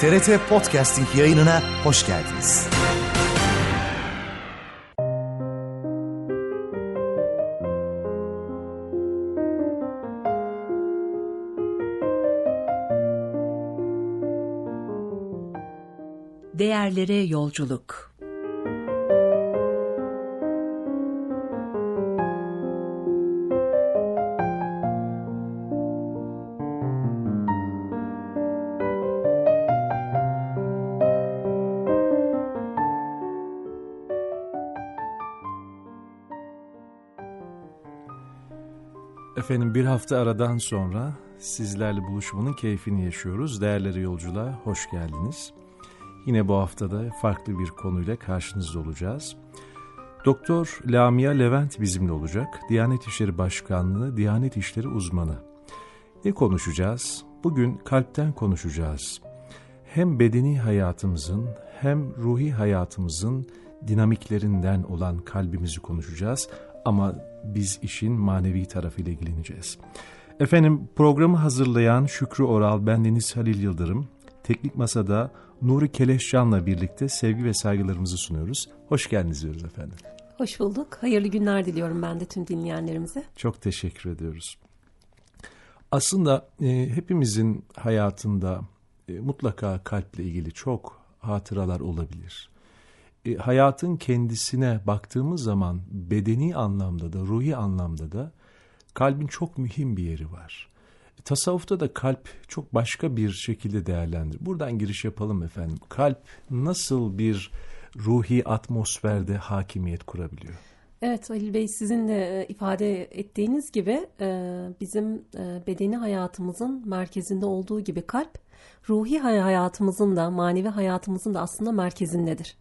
TRT Podcasting yayınına hoş geldiniz. Değerlere yolculuk. Efendim, bir hafta aradan sonra sizlerle buluşmanın keyfini yaşıyoruz. Değerlere yolculuğa hoş geldiniz. Yine bu haftada farklı bir konuyla karşınızda olacağız. Doktor Lamia Levent bizimle olacak. Diyanet İşleri Başkanlığı, Diyanet İşleri uzmanı. Ne konuşacağız? Bugün kalpten konuşacağız. Hem bedeni hayatımızın hem ruhi hayatımızın dinamiklerinden olan kalbimizi konuşacağız. Ama biz işin manevi tarafıyla ilgileneceğiz. Efendim, programı hazırlayan Şükrü Oral, bendeniz Halil Yıldırım. Teknik Masa'da Nuri Keleşcan'la birlikte sevgi ve saygılarımızı sunuyoruz. Hoş geldiniz diyoruz efendim. Hoş bulduk. Hayırlı günler diliyorum ben de tüm dinleyenlerimize. Çok teşekkür ediyoruz. Aslında hepimizin hayatında mutlaka kalple ilgili çok hatıralar olabilir. Hayatın kendisine baktığımız zaman bedeni anlamda da ruhi anlamda da kalbin çok mühim bir yeri var. Tasavvufta da kalp çok başka bir şekilde değerlendirilir. Buradan giriş yapalım efendim. Kalp nasıl bir ruhi atmosferde hakimiyet kurabiliyor? Evet Halil Bey, sizin de ifade ettiğiniz gibi bizim bedeni hayatımızın merkezinde olduğu gibi kalp, ruhi hayatımızın da manevi hayatımızın da aslında merkezindedir.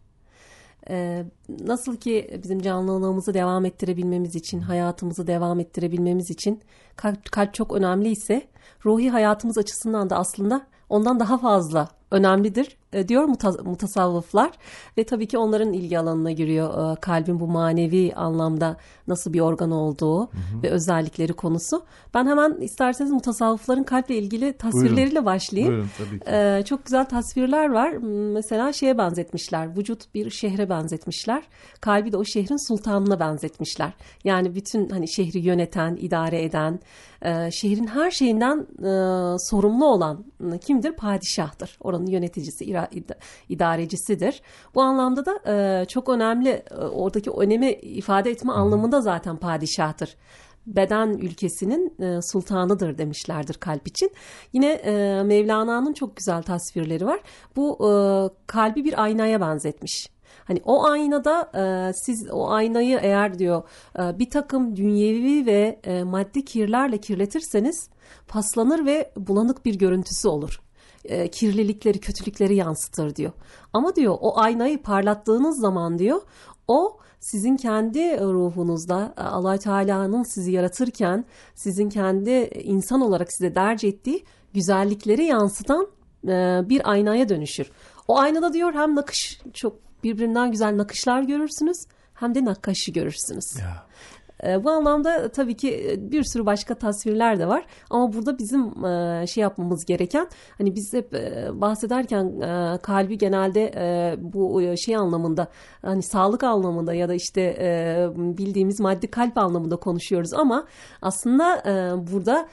Nasıl ki bizim canlılığımızı devam ettirebilmemiz için, hayatımızı devam ettirebilmemiz için kalp çok önemli ise, ruhi hayatımız açısından da aslında ondan daha fazla önemlidir diyor mutasavvıflar ve tabii ki onların ilgi alanına giriyor kalbin bu manevi anlamda nasıl bir organ olduğu ve özellikleri konusu. Ben hemen isterseniz mutasavvıfların kalple ilgili tasvirleriyle başlayayım. Buyurun, tabii ki. Çok güzel tasvirler var. Mesela şeye benzetmişler, vücut bir şehre benzetmişler. Kalbi de o şehrin sultanına benzetmişler. Yani bütün hani şehri yöneten, idare eden, şehrin her şeyinden sorumlu olan kimdir? Padişahtır. Oranın yöneticisi, idarecisidir. Bu anlamda da çok önemli, oradaki önemi ifade etme anlamında zaten padişahtır. Beden ülkesinin sultanıdır demişlerdir kalp için. Yine Mevlana'nın çok güzel tasvirleri var. Bu kalbi bir aynaya benzetmiş. Hani o aynada siz o aynayı eğer diyor bir takım dünyevi ve maddi kirlerle kirletirseniz paslanır ve bulanık bir görüntüsü olur. Kirlilikleri, kötülükleri yansıtır diyor. Ama diyor o aynayı parlattığınız zaman diyor o sizin kendi ruhunuzda Allah Teala'nın sizi yaratırken sizin kendi insan olarak size derc ettiği güzellikleri yansıtan bir aynaya dönüşür. O aynada diyor hem nakış, çok birbirinden güzel nakışlar görürsünüz hem de nakkaşı görürsünüz. Ya. Bu anlamda tabii ki bir sürü başka tasvirler de var ama burada bizim şey yapmamız gereken, hani biz hep bahsederken kalbi genelde bu şey anlamında, hani sağlık anlamında ya da işte bildiğimiz maddi kalp anlamında konuşuyoruz ama aslında burada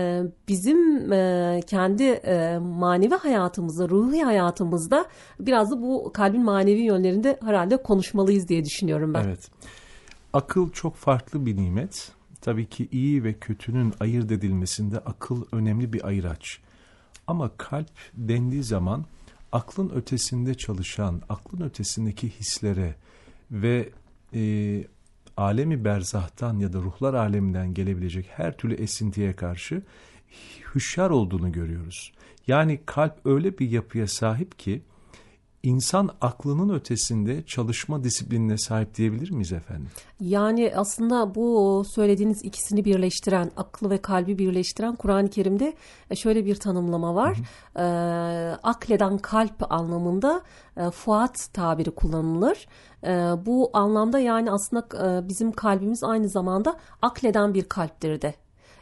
bizim kendi manevi hayatımızda, ruhi hayatımızda biraz da bu kalbin manevi yönlerinde herhalde konuşmalıyız diye düşünüyorum ben. Evet. Akıl çok farklı bir nimet. Tabii ki iyi ve kötünün ayırt edilmesinde akıl önemli bir ayıraç. Ama kalp dendiği zaman aklın ötesinde çalışan, aklın ötesindeki hislere ve alemi berzahtan ya da ruhlar aleminden gelebilecek her türlü esintiye karşı hüşyar olduğunu görüyoruz. Yani kalp öyle bir yapıya sahip ki İnsan aklının ötesinde çalışma disiplinine sahip diyebilir miyiz efendim? Yani aslında bu söylediğiniz ikisini birleştiren, aklı ve kalbi birleştiren Kur'an-ı Kerim'de şöyle bir tanımlama var. Akleden kalp anlamında fuat tabiri kullanılır. Bu anlamda yani aslında bizim kalbimiz aynı zamanda akleden bir kalptir de.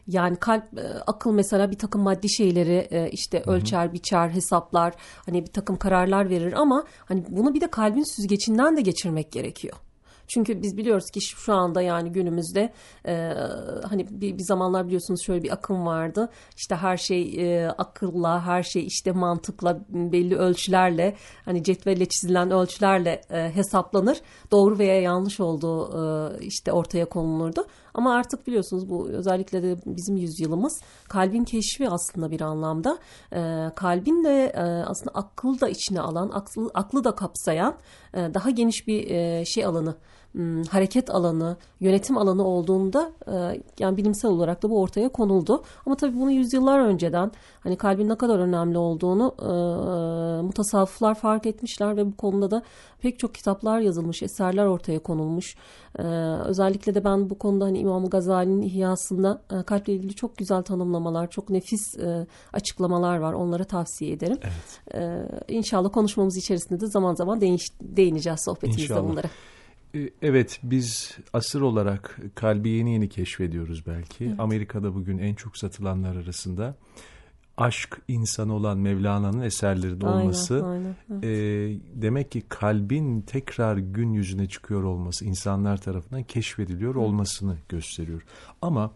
Yani kalp, akıl mesela bir takım maddi şeyleri işte ölçer, biçer, hesaplar, hani bir takım kararlar verir ama hani bunu bir de kalbin süzgecinden de geçirmek gerekiyor. Çünkü biz biliyoruz ki şu anda yani günümüzde hani bir zamanlar biliyorsunuz şöyle bir akım vardı. İşte her şey akılla, her şey işte mantıkla, belli ölçülerle, hani cetvelle çizilen ölçülerle hesaplanır. Doğru veya yanlış olduğu işte ortaya konulurdu. Ama artık biliyorsunuz bu özellikle de bizim yüzyılımız kalbin keşfi aslında bir anlamda. Kalbin de aslında aklı da içine alan, aklı da kapsayan daha geniş bir şey alanı, hareket alanı, yönetim alanı olduğunda yani bilimsel olarak da bu ortaya konuldu. Ama tabii bunu yüzyıllar önceden hani kalbin ne kadar önemli olduğunu mutasavvıflar fark etmişler ve bu konuda da pek çok kitaplar yazılmış, eserler ortaya konulmuş. Özellikle de ben bu konuda hani İmam Gazali'nin İhyasında kalple ilgili çok güzel tanımlamalar, çok nefis açıklamalar var. Onlara tavsiye ederim. Evet. İnşallah konuşmamız içerisinde de zaman zaman değineceğiz sohbetimizde İnşallah. bunlara. Evet, biz asır olarak kalbi yeni keşfediyoruz belki. Evet. Amerika'da bugün en çok satılanlar arasında aşk insanı olan Mevlana'nın eserlerinde olması. Aynen. Evet. Demek ki kalbin tekrar gün yüzüne çıkıyor olması, insanlar tarafından keşfediliyor olmasını gösteriyor. Ama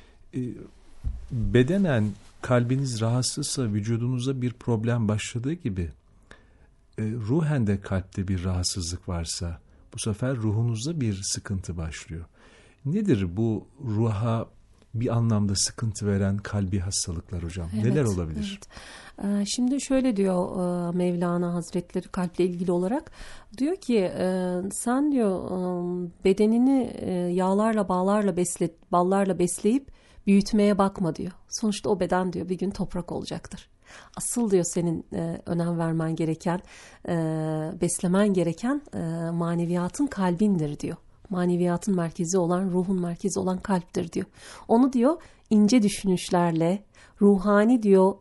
bedenen kalbiniz rahatsızsa, vücudunuza bir problem başladığı gibi ruhen de kalpte bir rahatsızlık varsa bu sefer ruhunuzda bir sıkıntı başlıyor. Nedir bu ruha bir anlamda sıkıntı veren kalbi hastalıklar hocam? Evet, neler olabilir? Evet. Şimdi şöyle diyor Mevlana Hazretleri kalple ilgili olarak. Diyor ki sen diyor bedenini yağlarla ballarla besleyip büyütmeye bakma diyor. Sonuçta o beden diyor bir gün toprak olacaktır. Asıl diyor senin önem vermen gereken, beslemen gereken maneviyatın kalbindir diyor. Maneviyatın merkezi olan, ruhun merkezi olan kalptir diyor. Onu diyor ince düşünüşlerle, ruhani diyor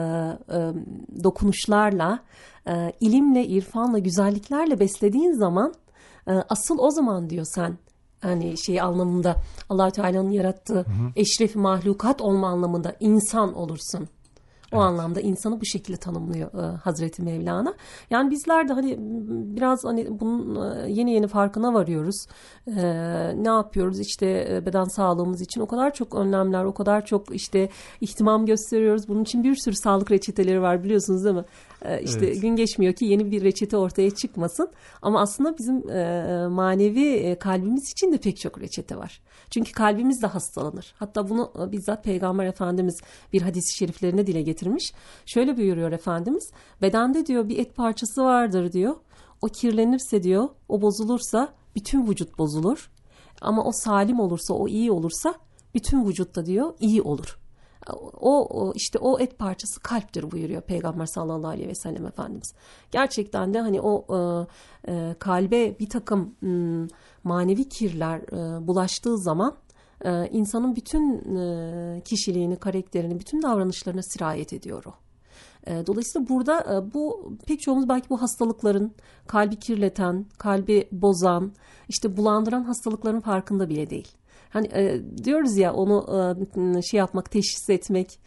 dokunuşlarla, ilimle, irfanla, güzelliklerle beslediğin zaman asıl o zaman diyor sen hani şey anlamında Allah Teala'nın yarattığı eşref mahlukat olma anlamında insan olursun. O anlamda insanı bu şekilde tanımlıyor Hazreti Mevlana. Yani bizler de hani biraz hani bunun yeni farkına varıyoruz. Ne yapıyoruz? İşte beden sağlığımız için o kadar çok önlemler, o kadar çok işte ihtimam gösteriyoruz. Bunun için bir sürü sağlık reçeteleri var biliyorsunuz değil mi? İşte evet. Gün geçmiyor ki yeni bir reçete ortaya çıkmasın. Ama aslında bizim manevi kalbimiz için de pek çok reçete var. Çünkü kalbimiz de hastalanır. Hatta bunu bizzat Peygamber Efendimiz bir hadis-i şeriflerine dile getirmiş. Şöyle buyuruyor Efendimiz. Bedende diyor bir et parçası vardır diyor. O kirlenirse diyor, o bozulursa bütün vücut bozulur. Ama o salim olursa, o iyi olursa bütün vücutta diyor iyi olur. O işte o et parçası kalptir buyuruyor Peygamber sallallahu aleyhi ve sellem Efendimiz. Gerçekten de hani o kalbe bir takım manevi kirler bulaştığı zaman insanın bütün kişiliğini, karakterini, bütün davranışlarına sirayet ediyor o. Dolayısıyla burada bu pek çoğumuz belki bu hastalıkların kalbi kirleten, kalbi bozan, işte bulandıran hastalıkların farkında bile değil. Hani diyoruz ya onu şey yapmak, teşhis etmek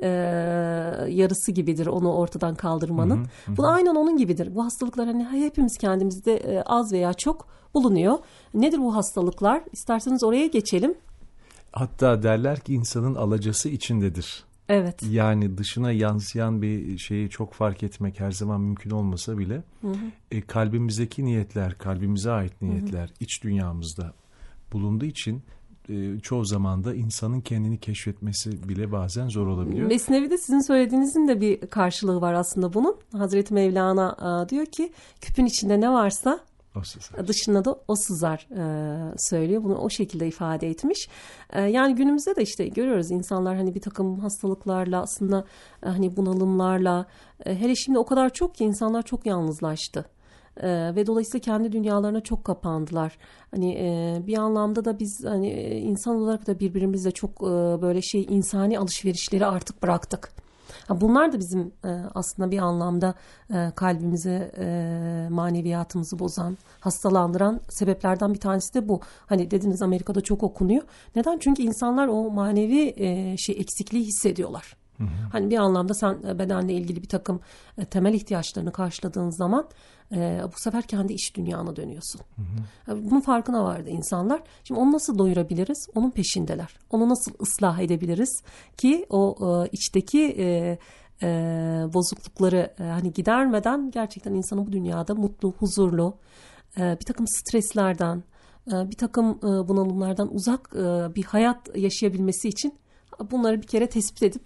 yarısı gibidir onu ortadan kaldırmanın. Bu da aynen onun gibidir. Bu hastalıklar hani hepimiz kendimizde az veya çok bulunuyor. Nedir bu hastalıklar? İsterseniz oraya geçelim. Hatta derler ki insanın alacası içindedir. Evet. Yani dışına yansıyan bir şeyi çok fark etmek her zaman mümkün olmasa bile kalbimizdeki niyetler, kalbimize ait niyetler iç dünyamızda bulunduğu için çoğu zaman da insanın kendini keşfetmesi bile bazen zor olabiliyor. Mesnevi'de sizin söylediğinizin de bir karşılığı var aslında bunun. Hazreti Mevlana diyor ki küpün içinde ne varsa dışına da o sızar söylüyor. Bunu o şekilde ifade etmiş. Yani günümüzde de işte görüyoruz insanlar hani bir takım hastalıklarla aslında hani bunalımlarla hele şimdi o kadar çok ki insanlar çok yalnızlaştı. Ve dolayısıyla kendi dünyalarına çok kapandılar. Hani bir anlamda da biz hani insan olarak da birbirimizle çok böyle insani alışverişleri artık bıraktık. Bunlar da bizim aslında bir anlamda kalbimizi, maneviyatımızı bozan, hastalandıran sebeplerden bir tanesi de bu. Hani dediniz Amerika'da çok okunuyor. Neden? Çünkü insanlar o manevi eksikliği hissediyorlar. Hani bir anlamda sen bedenle ilgili bir takım temel ihtiyaçlarını karşıladığın zaman bu sefer kendi iç dünyana dönüyorsun. Bunun farkına vardı insanlar. Şimdi onu nasıl doyurabiliriz? Onun peşindeler. Onu nasıl ıslah edebiliriz ki o içteki bozuklukları hani gidermeden gerçekten insanı bu dünyada mutlu, huzurlu, bir takım streslerden, bir takım bunalımlardan uzak bir hayat yaşayabilmesi için bunları bir kere tespit edip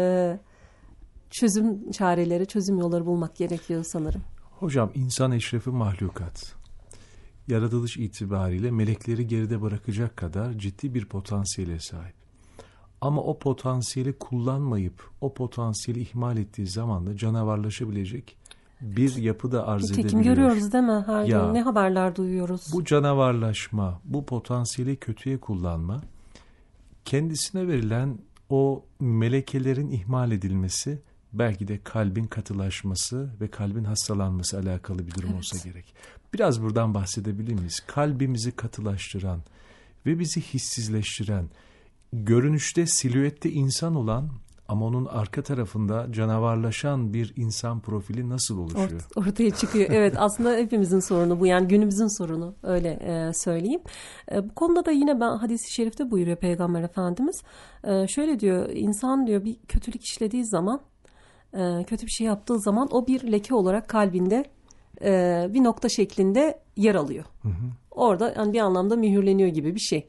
çözüm çareleri, çözüm yolları bulmak gerekiyor sanırım. Hocam, insan eşrefi mahlukat. Yaratılış itibariyle melekleri geride bırakacak kadar ciddi bir potansiyele sahip. Ama o potansiyeli kullanmayıp o potansiyeli ihmal ettiği zaman da canavarlaşabilecek bir yapı da arz edebiliyor. Nitekim görüyoruz değil mi? Her gün ne haberler duyuyoruz. Bu canavarlaşma, bu potansiyeli kötüye kullanma, kendisine verilen o melekelerin ihmal edilmesi, belki de kalbin katılaşması ve kalbin hastalanması alakalı bir durum olsa gerek. Biraz buradan bahsedebilir miyiz? Kalbimizi katılaştıran ve bizi hissizleştiren, görünüşte silüette insan olan ama onun arka tarafında canavarlaşan bir insan profili nasıl oluşuyor? Ortaya çıkıyor. Evet, aslında hepimizin sorunu bu. Yani günümüzün sorunu, öyle söyleyeyim. Bu konuda da yine hadis-i şerifte buyuruyor Peygamber Efendimiz. Şöyle diyor, insan diyor bir kötülük işlediği zaman, kötü bir şey yaptığı zaman o bir leke olarak kalbinde bir nokta şeklinde yer alıyor. Orada yani bir anlamda mühürleniyor gibi bir şey.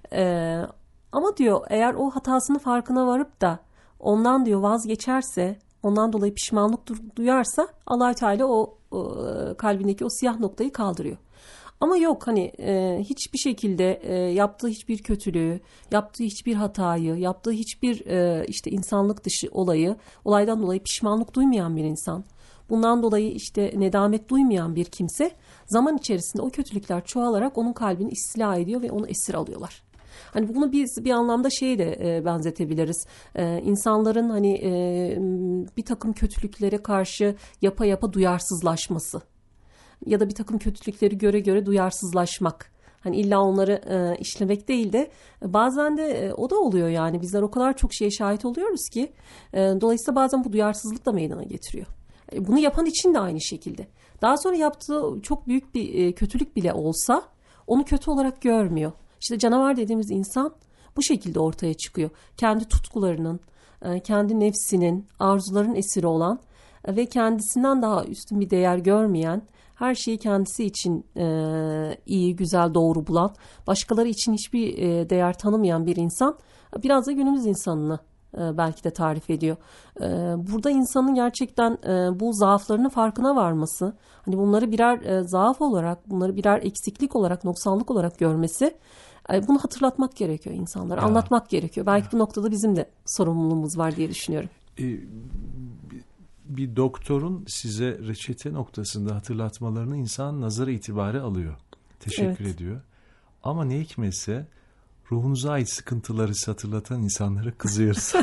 Ama diyor eğer o hatasının farkına varıp da ondan diyor vazgeçerse, ondan dolayı pişmanlık duyarsa Allah-u Teala o kalbindeki o siyah noktayı kaldırıyor. Ama yok hani hiçbir şekilde yaptığı hiçbir kötülüğü, yaptığı hiçbir hatayı, yaptığı hiçbir işte insanlık dışı olaydan dolayı pişmanlık duymayan bir insan, bundan dolayı işte nedamet duymayan bir kimse zaman içerisinde o kötülükler çoğalarak onun kalbini istila ediyor ve onu esir alıyorlar. Hani bunu biz bir anlamda şeye de benzetebiliriz. İnsanların hani bir takım kötülüklere karşı yapa duyarsızlaşması ya da bir takım kötülükleri göre duyarsızlaşmak. Hani illa onları işlemek değil de bazen de o da oluyor yani. Bizler o kadar çok şeye şahit oluyoruz ki dolayısıyla bazen bu duyarsızlık da meydana getiriyor. Bunu yapan için de aynı şekilde. Daha sonra yaptığı çok büyük bir kötülük bile olsa onu kötü olarak görmüyor. İşte canavar dediğimiz insan bu şekilde ortaya çıkıyor. Kendi tutkularının, kendi nefsinin, arzuların esiri olan ve kendisinden daha üstün bir değer görmeyen, her şeyi kendisi için iyi, güzel, doğru bulan, başkaları için hiçbir değer tanımayan bir insan biraz da günümüz insanını belki de tarif ediyor. Burada insanın gerçekten bu zaaflarının farkına varması, hani bunları birer zaaf olarak, bunları birer eksiklik olarak, noksanlık olarak görmesi, bunu hatırlatmak gerekiyor insanlara, anlatmak gerekiyor. Belki bu noktada bizim de sorumluluğumuz var diye düşünüyorum. Bir doktorun size reçete noktasında hatırlatmalarını insan nazara itibarı alıyor. Teşekkür ediyor. Ama ne hikmetse ruhunuza ait sıkıntıları hatırlatan insanlara kızıyoruz.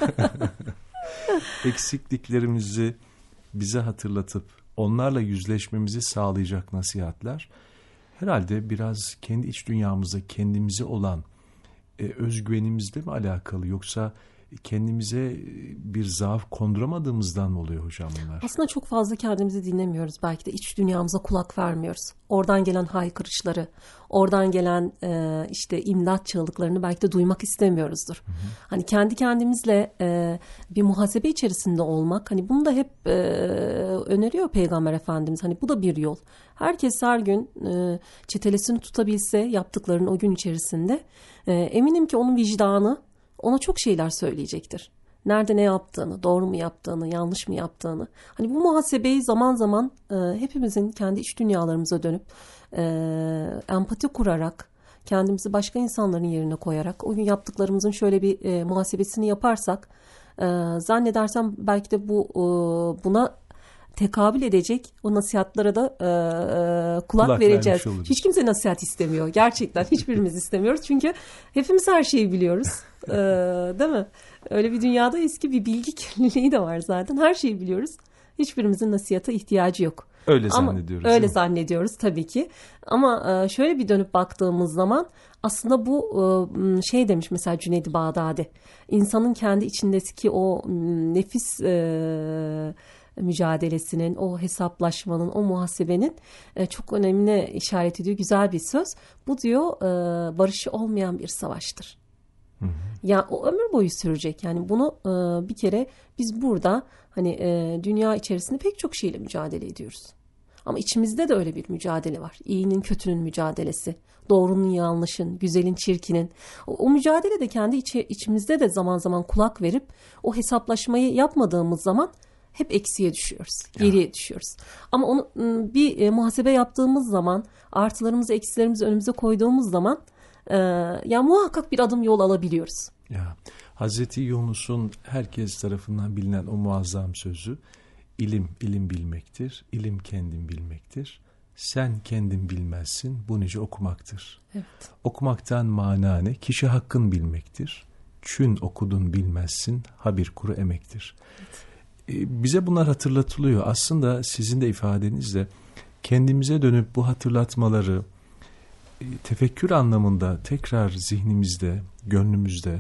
Eksikliklerimizi bize hatırlatıp onlarla yüzleşmemizi sağlayacak nasihatler herhalde biraz kendi iç dünyamızda kendimize olan özgüvenimizle mi alakalı, yoksa kendimize bir zaaf konduramadığımızdan mı oluyor hocam bunlar? Aslında çok fazla kendimizi dinlemiyoruz. Belki de iç dünyamıza kulak vermiyoruz. Oradan gelen haykırışları, oradan gelen işte imdat çığlıklarını belki de duymak istemiyoruzdur. Hani kendi kendimizle bir muhasebe içerisinde olmak, hani bunu da hep öneriyor Peygamber Efendimiz. Hani bu da bir yol. Herkes her gün çetelesini tutabilse yaptıklarının o gün içerisinde eminim ki onun vicdanı ona çok şeyler söyleyecektir. Nerede ne yaptığını, doğru mu yaptığını, yanlış mı yaptığını. Hani bu muhasebeyi zaman zaman hepimizin kendi iç dünyalarımıza dönüp empati kurarak, kendimizi başka insanların yerine koyarak, o gün yaptıklarımızın şöyle bir muhasebesini yaparsak, zannedersem belki de buna tekabül edecek o nasihatlara da kulak vereceğiz. Hiç kimse nasihat istemiyor. Gerçekten hiçbirimiz istemiyoruz. Çünkü hepimiz her şeyi biliyoruz. Değil mi? Öyle bir dünyadayız ki bir bilgi kirliliği de var zaten. Her şeyi biliyoruz. Hiçbirimizin nasihata ihtiyacı yok. Öyle zannediyoruz. Öyle zannediyoruz tabii ki. Ama şöyle bir dönüp baktığımız zaman aslında bu şey demiş mesela Cüneyd-i Bağdadi. İnsanın kendi içindeki o nefis mücadelesinin, o hesaplaşmanın, o muhasebenin çok önemine işaret ediyor. Güzel bir söz. Bu diyor barışı olmayan bir savaştır. Hı hı. Ya o ömür boyu sürecek. Yani bunu bir kere biz burada hani dünya içerisinde pek çok şeyle mücadele ediyoruz. Ama içimizde de öyle bir mücadele var. İyinin kötünün mücadelesi, doğrunun yanlışın, güzelin çirkinin. O mücadele de kendi içimizde de zaman zaman kulak verip o hesaplaşmayı yapmadığımız zaman hep eksiye düşüyoruz, geriye düşüyoruz. Ama onu bir muhasebe yaptığımız zaman, artılarımızı, eksilerimizi önümüze koyduğumuz zaman ya muhakkak bir adım yol alabiliyoruz. Ya Hazreti Yunus'un herkes tarafından bilinen o muazzam sözü, ilim bilmektir, ilim kendin bilmektir. Sen kendin bilmezsin, bu nice okumaktır. Evet. Okumaktan mana ne? Kişi hakkın bilmektir. Çün okudun bilmezsin, ha bir kuru emektir. Evet. Bize bunlar hatırlatılıyor. Aslında sizin de ifadenizle kendimize dönüp bu hatırlatmaları tefekkür anlamında tekrar zihnimizde, gönlümüzde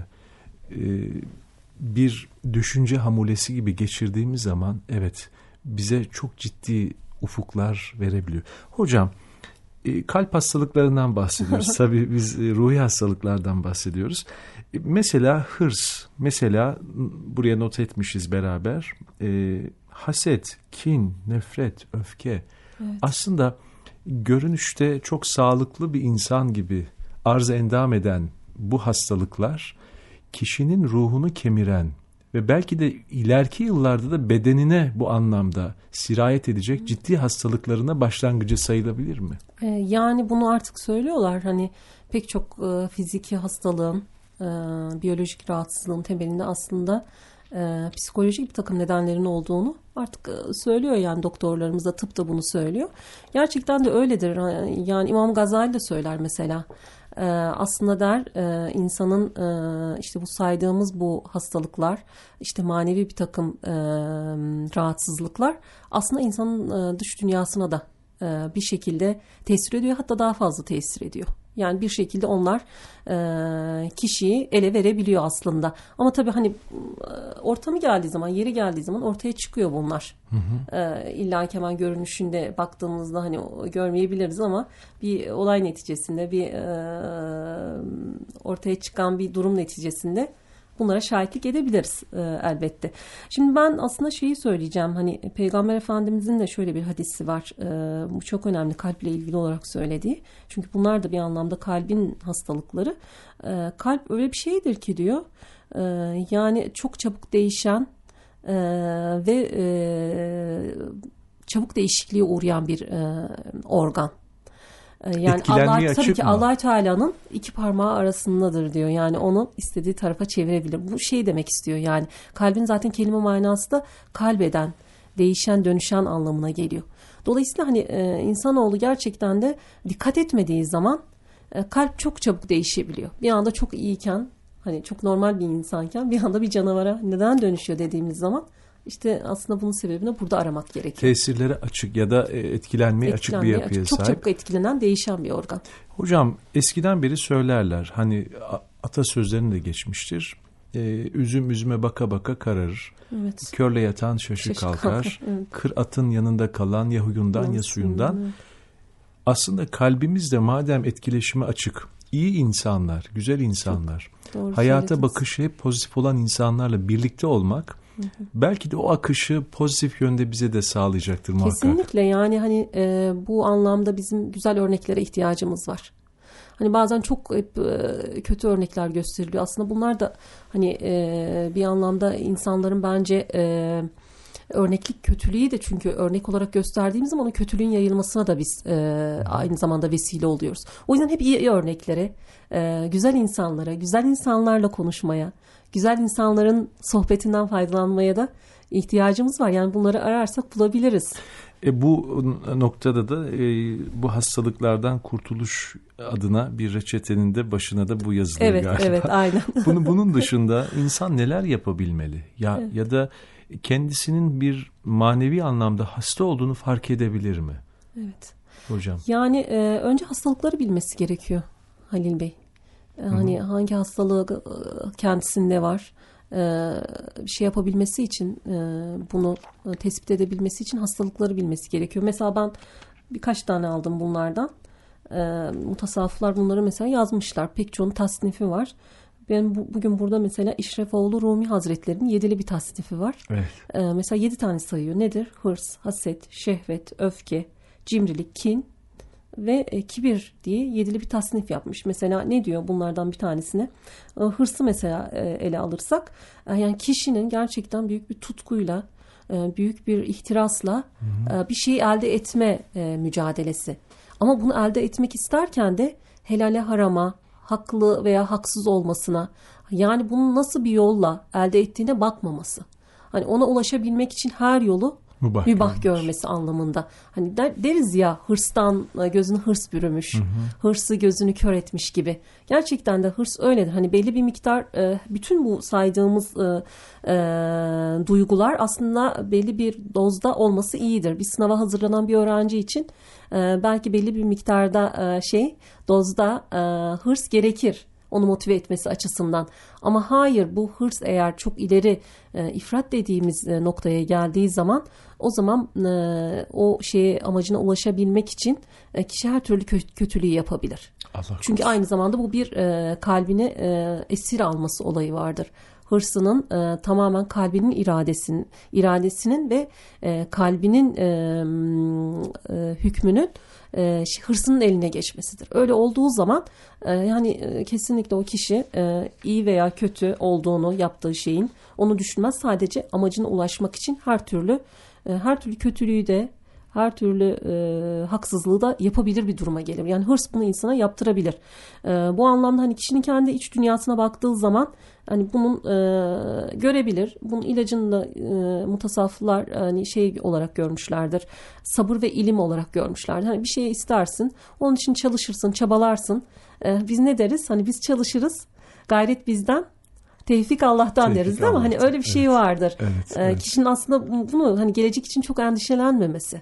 bir düşünce hamulesi gibi geçirdiğimiz zaman evet bize çok ciddi ufuklar verebiliyor. Hocam kalp hastalıklarından bahsediyoruz. Tabii biz ruhi hastalıklardan bahsediyoruz. Mesela hırs, mesela buraya not etmişiz beraber. Haset, kin, nefret, öfke. Evet. Aslında görünüşte çok sağlıklı bir insan gibi arz endam eden bu hastalıklar kişinin ruhunu kemiren ve belki de ileriki yıllarda da bedenine bu anlamda sirayet edecek ciddi hastalıklarına başlangıcı sayılabilir mi? Yani bunu artık söylüyorlar. Hani pek çok fiziki hastalığın, biyolojik rahatsızlığın temelinde aslında psikolojik bir takım nedenlerin olduğunu artık söylüyor, yani doktorlarımız da, tıp da bunu söylüyor. Gerçekten de öyledir. Yani İmam Gazali de söyler mesela. Aslında der insanın işte bu saydığımız bu hastalıklar, işte manevi bir takım rahatsızlıklar aslında insanın dış dünyasına da bir şekilde tesir ediyor, hatta daha fazla tesir ediyor. Yani bir şekilde onlar kişiyi ele verebiliyor aslında. Ama tabii hani ortamı geldiği zaman, yeri geldiği zaman ortaya çıkıyor bunlar. Hı hı. İlla ki hemen görünüşünde baktığımızda hani görmeyebiliriz ama bir olay neticesinde, bir ortaya çıkan bir durum neticesinde bunlara şahitlik edebiliriz elbette. Şimdi ben aslında şeyi söyleyeceğim. Hani Peygamber Efendimizin de şöyle bir hadisi var. Bu çok önemli, kalple ilgili olarak söylediği. Çünkü bunlar da bir anlamda kalbin hastalıkları. Kalp öyle bir şeydir ki diyor. Yani çok çabuk değişen ve çabuk değişikliğe uğrayan bir organ. Yani Allah, tabii ki Allah Teala'nın iki parmağı arasındadır diyor. Yani onu istediği tarafa çevirebilir. Bu şey demek istiyor. Yani kalbin zaten kelime manası da kalbeden, değişen, dönüşen anlamına geliyor. Dolayısıyla hani insanoğlu gerçekten de dikkat etmediği zaman kalp çok çabuk değişebiliyor. Bir anda çok iyiyken, hani çok normal bir insanken bir anda bir canavara neden dönüşüyor dediğimiz zaman İşte aslında bunun sebebini burada aramak gerekiyor. Tesirlere açık ya da etkilenmeye açık bir yapıya açık, çok sahip. Çok çabuk etkilenen, değişen bir organ. Hocam eskiden beri söylerler, hani atasözlerini de geçmiştir. Üzüm üzüme baka baka kararır. Evet. Körle yatan şaşı kalkar. Evet. Kır atın yanında kalan ya huyundan ya suyundan. Evet. Aslında kalbimiz de madem etkileşime açık, iyi insanlar, güzel insanlar, hayata bakışı hep pozitif olan insanlarla birlikte olmak, belki de o akışı pozitif yönde bize de sağlayacaktır muhakkak. Kesinlikle, yani hani bu anlamda bizim güzel örneklere ihtiyacımız var. Hani bazen çok kötü örnekler gösteriliyor. Aslında bunlar da hani bir anlamda insanların bence örneklik kötülüğü de, çünkü örnek olarak gösterdiğimiz zaman o kötülüğün yayılmasına da biz aynı zamanda vesile oluyoruz. O yüzden hep iyi örneklere, güzel insanlara, güzel insanlarla konuşmaya, güzel insanların sohbetinden faydalanmaya da ihtiyacımız var. Yani bunları ararsak bulabiliriz. Bu noktada da bu hastalıklardan kurtuluş adına bir reçetenin de başına da bu yazılıyor galiba. Evet, aynen. Bunun dışında insan neler yapabilmeli? Ya da kendisinin bir manevi anlamda hasta olduğunu fark edebilir mi? Evet. Hocam. Yani önce hastalıkları bilmesi gerekiyor Halil Bey. Hani hangi hastalığı kendisinde var? Bir şey yapabilmesi için, bunu tespit edebilmesi için hastalıkları bilmesi gerekiyor. Mesela ben birkaç tane aldım bunlardan. Mutasavvıflar bunları mesela yazmışlar. Pek çoğunun tasnifi var. Ben bugün burada mesela İşrefoğlu Rumi Hazretleri'nin 7'li bir tasnifi var. Evet. Mesela 7 tane sayıyor. Nedir? Hırs, haset, şehvet, öfke, cimrilik, kin ve kibir diye 7'li bir tasnif yapmış. Mesela ne diyor bunlardan bir tanesine? Hırsı mesela ele alırsak, yani kişinin gerçekten büyük bir tutkuyla, büyük bir ihtirasla bir şeyi elde etme mücadelesi. Ama bunu elde etmek isterken de helale harama, haklı veya haksız olmasına, yani bunu nasıl bir yolla elde ettiğine bakmaması. Hani ona ulaşabilmek için her yolu mübah görmesi anlamında. Hani deriz ya, hırstan gözünü hırs bürümüş, hırsı gözünü kör etmiş gibi. Gerçekten de hırs öyledir. Hani belli bir miktar, bütün bu saydığımız duygular aslında belli bir dozda olması iyidir. Bir sınava hazırlanan bir öğrenci için belki belli bir miktarda dozda hırs gerekir. Onu motive etmesi açısından. Ama hayır, bu hırs eğer çok ileri ifrat dediğimiz noktaya geldiği zaman, o zaman o amacına ulaşabilmek için kişi her türlü kötülüğü yapabilir. Çünkü aynı zamanda bu bir kalbini esir alması olayı vardır. Hırsının tamamen kalbinin iradesinin ve kalbinin hükmünün hırsının eline geçmesidir. Öyle olduğu zaman yani kesinlikle o kişi iyi veya kötü olduğunu, yaptığı şeyin, onu düşünmez. Sadece amacına ulaşmak için her türlü kötülüğü de, her türlü haksızlığı da yapabilir bir duruma gelir. Yani hırs bunu insana yaptırabilir. Bu anlamda hani kişinin kendi iç dünyasına baktığı zaman hani bunun görebilir. Bunun ilacını da mutasavvıflar hani olarak görmüşlerdir. Sabır ve ilim olarak görmüşlerdir. Hani bir şey istersin, onun için çalışırsın, çabalarsın. Biz ne deriz? Hani biz çalışırız, gayret bizden, tevfik Allah'tan deriz değil mi? Hani öyle bir şey vardır. Evet. Kişinin aslında bunu hani gelecek için çok endişelenmemesi.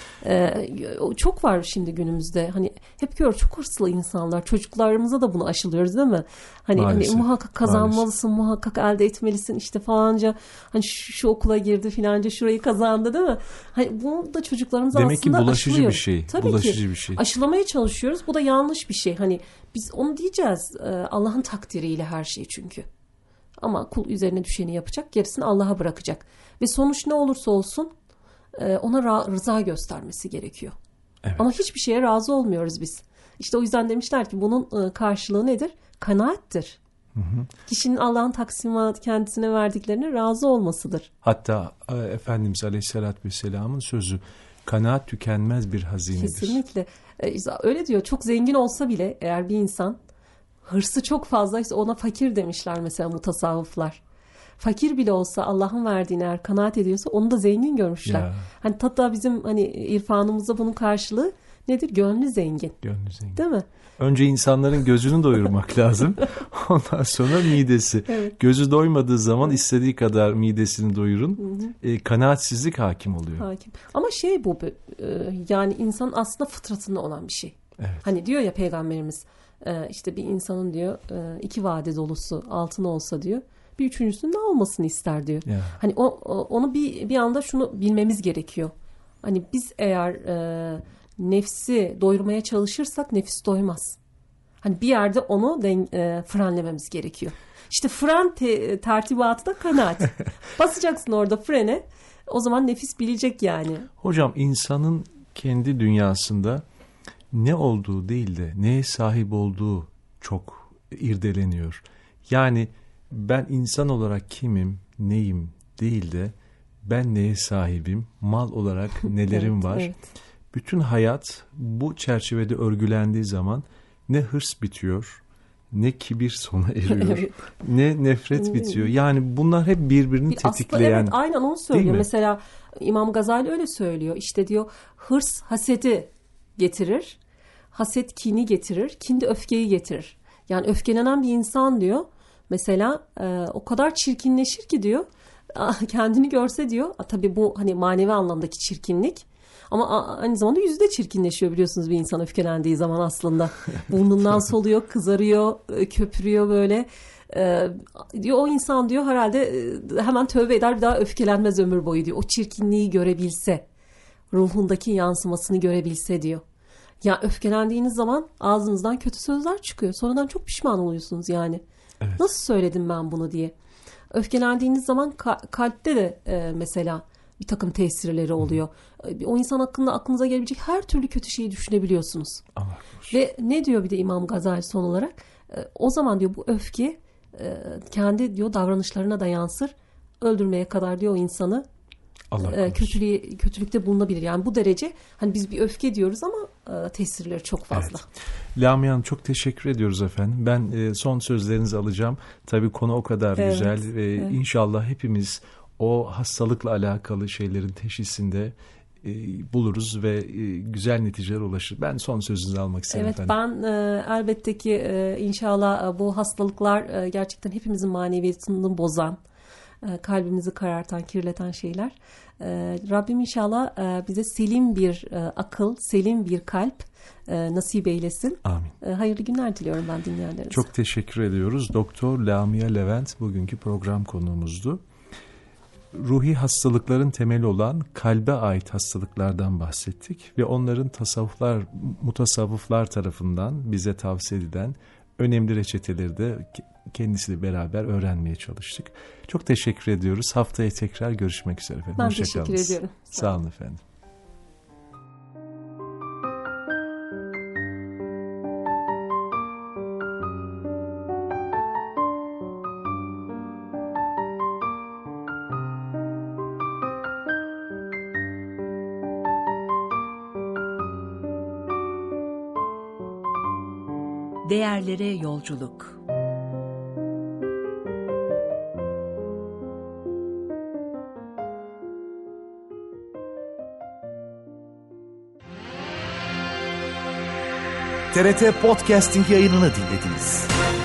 Çok var şimdi günümüzde. Hani hep görüyoruz, çok hırslı insanlar. Çocuklarımıza da bunu aşılıyoruz değil mi? Hani muhakkak kazanmalısın, muhakkak elde etmelisin. İşte falanca hani şu okula girdi, filanca şurayı kazandı değil mi? Hani bunu da çocuklarımıza demek aslında ki bulaşıcı aşılıyor. bir şey. Tabii ki. Bir şey. Aşılamaya çalışıyoruz. Bu da yanlış bir şey. Hani biz onu diyeceğiz. Allah'ın takdiriyle her şey çünkü. Ama kul üzerine düşeni yapacak, gerisini Allah'a bırakacak. Ve sonuç ne olursa olsun ona rıza göstermesi gerekiyor. Evet. Ama hiçbir şeye razı olmuyoruz biz. İşte o yüzden demişler ki bunun karşılığı nedir? Kanaattir. Kişinin Allah'ın taksimat kendisine verdiklerine razı olmasıdır. Hatta Efendimiz Aleyhisselatü Vesselam'ın sözü, kanaat tükenmez bir hazinedir. Kesinlikle. Öyle diyor, çok zengin olsa bile eğer bir insan hırsı çok fazlaysa ona fakir demişler mesela mutasavvıflar. Fakir bile olsa Allah'ın verdiğine eğer kanaat ediyorsa onu da zengin görmüşler. Ya. Hani hatta bizim hani irfanımızda bunun karşılığı nedir? Gönlü zengin. Gönlü zengin. Değil mi? Önce insanların gözünü doyurmak lazım. Ondan sonra midesi. Evet. Gözü doymadığı zaman istediği kadar midesini doyurun. Kanaatsizlik hakim oluyor. Hakim. Ama bu yani insan aslında fıtratında olan bir şey. Evet. Hani diyor ya Peygamberimiz, işte bir insanın diyor 2 vade dolusu altın olsa diyor, bir üçüncüsünün ne olmasını ister diyor. Yeah. Hani onu bir anda şunu bilmemiz gerekiyor. Hani biz eğer nefsi doyurmaya çalışırsak nefis doymaz. Hani bir yerde onu frenlememiz gerekiyor. İşte fren tertibatı da kanaat. Basacaksın orada frene. O zaman nefis bilecek yani. Hocam, insanın kendi dünyasında ne olduğu değil de neye sahip olduğu çok irdeleniyor. Yani ben insan olarak kimim, neyim değil de ben neye sahibim, mal olarak nelerim var. Evet. Bütün hayat bu çerçevede örgülendiği zaman ne hırs bitiyor, ne kibir sona eriyor, ne nefret bitiyor. Yani bunlar hep birbirini tetikleyen. Evet, aynen onu söylüyor. Mesela İmam Gazali öyle söylüyor. İşte diyor, hırs hasedi getirir, haset kini getirir, kin de öfkeyi getirir. Yani öfkelenen bir insan diyor mesela o kadar çirkinleşir ki diyor, kendini görse diyor, tabii bu hani manevi anlamdaki çirkinlik, ama aynı zamanda yüzü de çirkinleşiyor biliyorsunuz bir insan öfkelendiği zaman aslında. Burnundan soluyor, kızarıyor, köpürüyor böyle. Diyor o insan diyor herhalde hemen tövbe eder, bir daha öfkelenmez ömür boyu diyor. O çirkinliği görebilse, ruhundaki yansımasını görebilse diyor. Ya öfkelendiğiniz zaman ağzınızdan kötü sözler çıkıyor. Sonradan çok pişman oluyorsunuz yani. Evet. Nasıl söyledim ben bunu diye. Öfkelendiğiniz zaman kalpte de mesela bir takım tesirleri oluyor. O insan hakkında aklınıza gelebilecek her türlü kötü şeyi düşünebiliyorsunuz. Allah Ve ne diyor bir de İmam Gazali son olarak? O zaman diyor bu öfke kendi diyor davranışlarına da yansır. Öldürmeye kadar diyor o insanı kötülükte bulunabilir. Yani bu derece, hani biz bir öfke diyoruz ama tesirleri çok fazla. Evet. Lamia Hanım, çok teşekkür ediyoruz efendim. Ben son sözlerinizi alacağım. Tabii konu o kadar güzel ve inşallah hepimiz o hastalıkla alakalı şeylerin teşhisinde buluruz ve güzel neticeler ulaşır. Ben son sözünüzü almak isterim efendim. Evet, ben elbette ki inşallah bu hastalıklar gerçekten hepimizin maneviyatını bozan, kalbimizi karartan, kirleten şeyler. Rabbim inşallah bize selim bir akıl, selim bir kalp nasip eylesin. Amin. Hayırlı günler diliyorum ben dinleyenlerinize. Çok teşekkür ediyoruz. Doktor Lamia Levent bugünkü program konuğumuzdu. Ruhi hastalıkların temeli olan kalbe ait hastalıklardan bahsettik ve onların mutasavvıflar tarafından bize tavsiye edilen önemli reçeteleri de kendisiyle beraber öğrenmeye çalıştık. Çok teşekkür ediyoruz. Haftaya tekrar görüşmek üzere efendim. Ben teşekkür ediyorum. Sağ olun efendim. Değerlere yolculuk. TRT Podcasting yayınını dinlediniz.